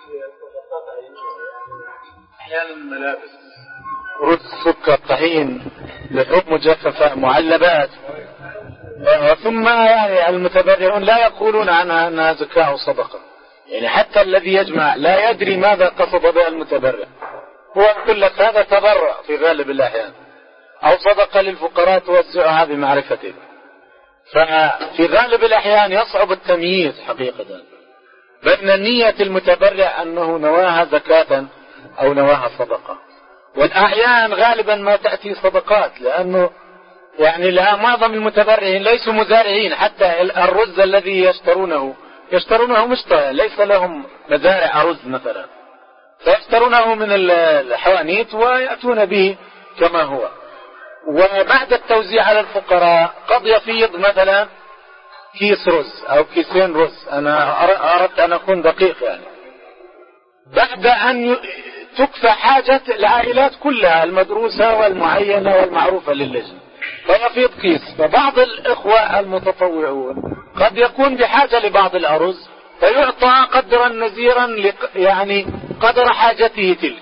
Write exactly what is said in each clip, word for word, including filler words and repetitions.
أحيانا الملابس، رز، سكر، طحين، لحوم مجففة، معلبات، ثم يعني المتبرعون لا يقولون عنها أنها زكاة أو صدقة. يعني حتى الذي يجمع لا يدري ماذا قصد بها المتبرع، هو يقول لك هذا تبرع في غالب الأحيان أو صدقة للفقراء توزعها بمعرفته. ففي غالب الأحيان يصعب التمييز حقيقة بين نية المتبرع أنه نواها زكاة أو نواها صدقة. والأحيان غالبا ما تأتي صدقات، لأنه يعني لا معظم المتبرعين ليسوا مزارعين، حتى الرز الذي يشترونه يشترونه مشترى، ليس لهم مزارع أرز مثلا، فيشترونه من الحوانيت ويأتون به كما هو. وبعد التوزيع على الفقراء قد يفيض مثلا كيس رز أو كيسين رز، أنا أردت أن أكون دقيق يعني، بعد أن تكفى حاجة العائلات كلها المدروسة والمعينة والمعروفة للجنة، فيفيض كيس. فبعض الإخوة المتطوعون قد يكون بحاجة لبعض الأرز فيعطى قدرا نزيرا يعني قدر حاجته تلك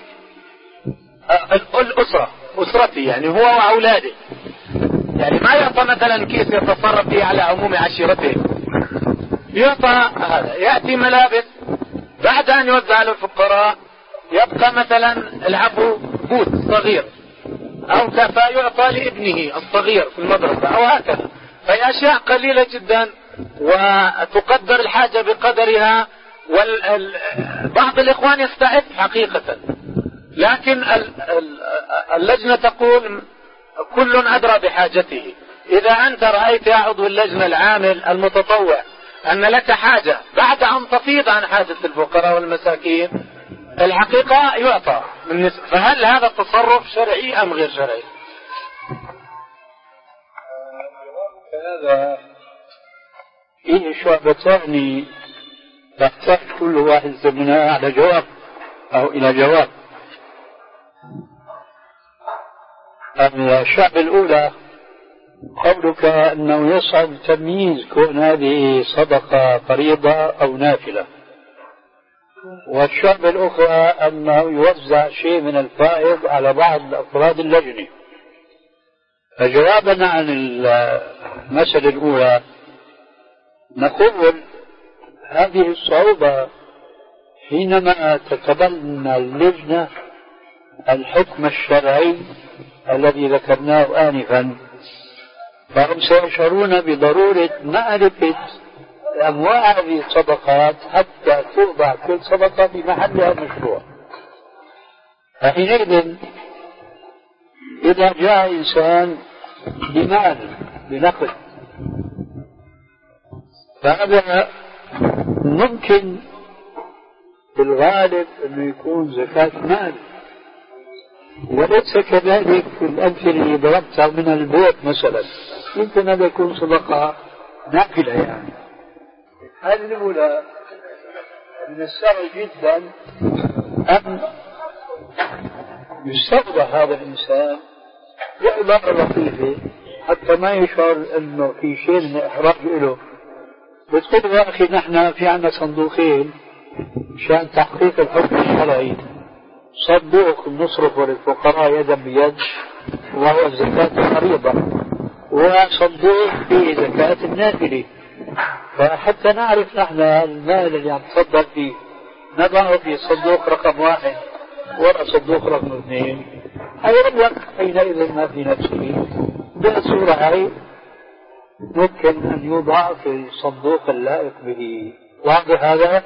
الأسرة أسرته، يعني هو وأولاده، يعني ما يعطى مثلا كيس يتصرف فيه على عموم عشيرته، يعطى هذا. يأتي ملابس بعد أن يوزع للفقراء يبقى مثلا العفو بوت صغير أو كفى يعطى لابنه الصغير في المدرسة أو هكذا، فهي أشياء قليلة جدا وتقدر الحاجة بقدرها. وبعض الإخوان يستعد حقيقة، لكن اللجنة تقول كل أدرى بحاجته. إذا أنت رأيت يا عضو اللجنة العامل المتطوع أن لك حاجة بعد أن تفيض عن حاجة الفقراء والمساكين، الحقيقة يعطى من نسبة. فهل هذا التصرف شرعي أم غير شرعي؟ هذا فيه شعبتان تحتاج كل واحد منها على جواب أو إلى جواب. الشعب الأولى قولك أنه يصعب تمييز كون هذه صدقة فريضة أو نافلة، والشعب الأخرى أنه يوزع شيء من الفائض على بعض أفراد اللجنة. فجوابنا عن المسألة الأولى نقول هذه الصعوبة حينما تتبنى اللجنة الحكم الشرعي الذي ذكرناه آنفا، فهم سيشعرون بضرورة معرفة أنواع هذه الصدقات حتى توضع كل صدقة في محلها المشروع. فحينئذ إذا جاء إنسان بمال بنقد، فهذا ممكن بالغالب أنه يكون زكاة مال، وليس كذلك في الأمثلة اللي ضربتها من البيت مثلا، يمكن هذا يكون صدقة نافلة. يعني هذه الأولى من السهل جدا أن يستوضع هذا الإنسان بعبارة لطيفة حتى ما يشعر أنه في شيء من إحراج له. بتقول يا أخي نحن في عنا صندوقين مشان تحقيق الحكم الشرعي، صندوق نصرفه للفقراء يدا بيد وهو الزكاة الفريضة، وصندوق فيه زكاة النافلة، فحتى نعرف نحن المال اللي عم تصدق فيه نضعه في صندوق رقم واحد ولا صندوق رقم اثنين، هيربك حينئذ ما في نفسه. بالصورة هاي ممكن أن يوضع في الصندوق اللائق به. واضح هذا؟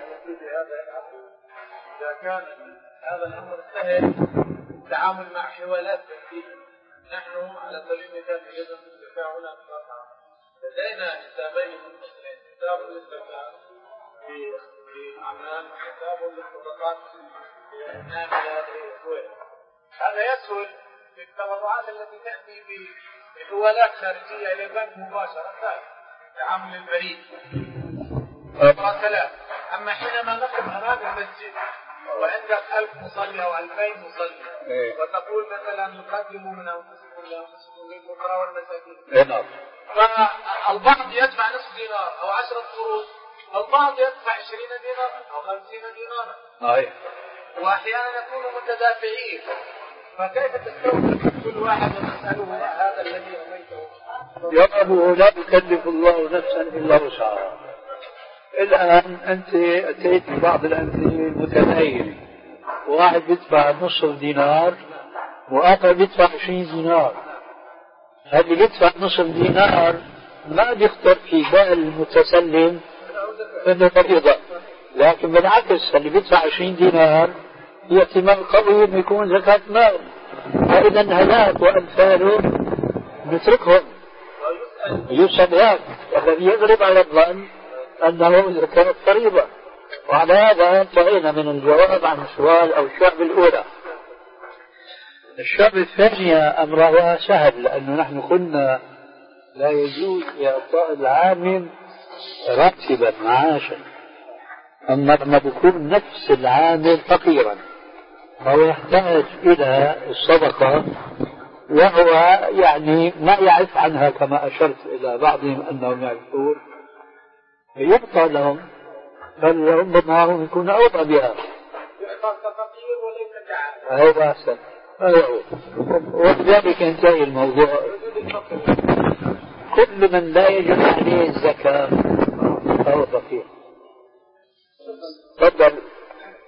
إذا كان هذا الأمر سهل التعامل مع حوالات نحن على سبيل المثال في جزء الدفاع هنا لدينا حسابين منفصلين، حساب للزكاة في أعمال وحساب للصدقات في النافلة للسويد. هذا يسهل في التبرعات التي تأتي بحوالات خارجية إلى البنك مباشرة تعامل البريد ثلاث. أما حينما نقف أمام المسجد وعندك ألف مصلي أو ألفين مصلي وتقول مثلا نقدم من أنفسكم لأنفسكم للفقراء والمساكين، فالبعض يدفع نصف دينار أو عشرة قروش البعض يدفع عشرين دينارا أو خمسين دينارا. أي. وأحيانا يكونوا متدافعين، فكيف تستوعب كل واحد وتسأله هذا الذي رميته؟ جوابه لا يكلف الله نفسا إلا وسعها. الآن أنت أتيت ببعض الأمثلة متنايل، واحد بيدفع نصف دينار وآخر بيدفع عشرين دينار. اللي بيدفع نصف دينار ما بيخطر في بال المتسلم انه فريضة، لكن بالعكس اللي بيدفع عشرين دينار في احتمال قوي انه يكون زكاة مال، فإذا هذاك وأمثاله نتركهم يسأل ذاك الذي يغلب على الظن أنه زكاة فريضة. وعلى هذا انتهينا من الجواب عن السؤال أو الشعب الأولى. الشعب الثانية أمرها سهل، لأنه نحن قلنا لا يجوز إعطاء العامل راتبا معاشا، أما لما بيكون نفس العامل فقيرا فهو يحتاج إلى الصدقة وهو يعني ما يعرف عنها كما أشرت إلى بعضهم أنهم يعرفون، يبقى لهم بل ربما يكون أوضى بها. هذا أحسن. وبذلك ينتهي الموضوع. كل من لا يجب عليه الزكاة فهو فقير. تفضل.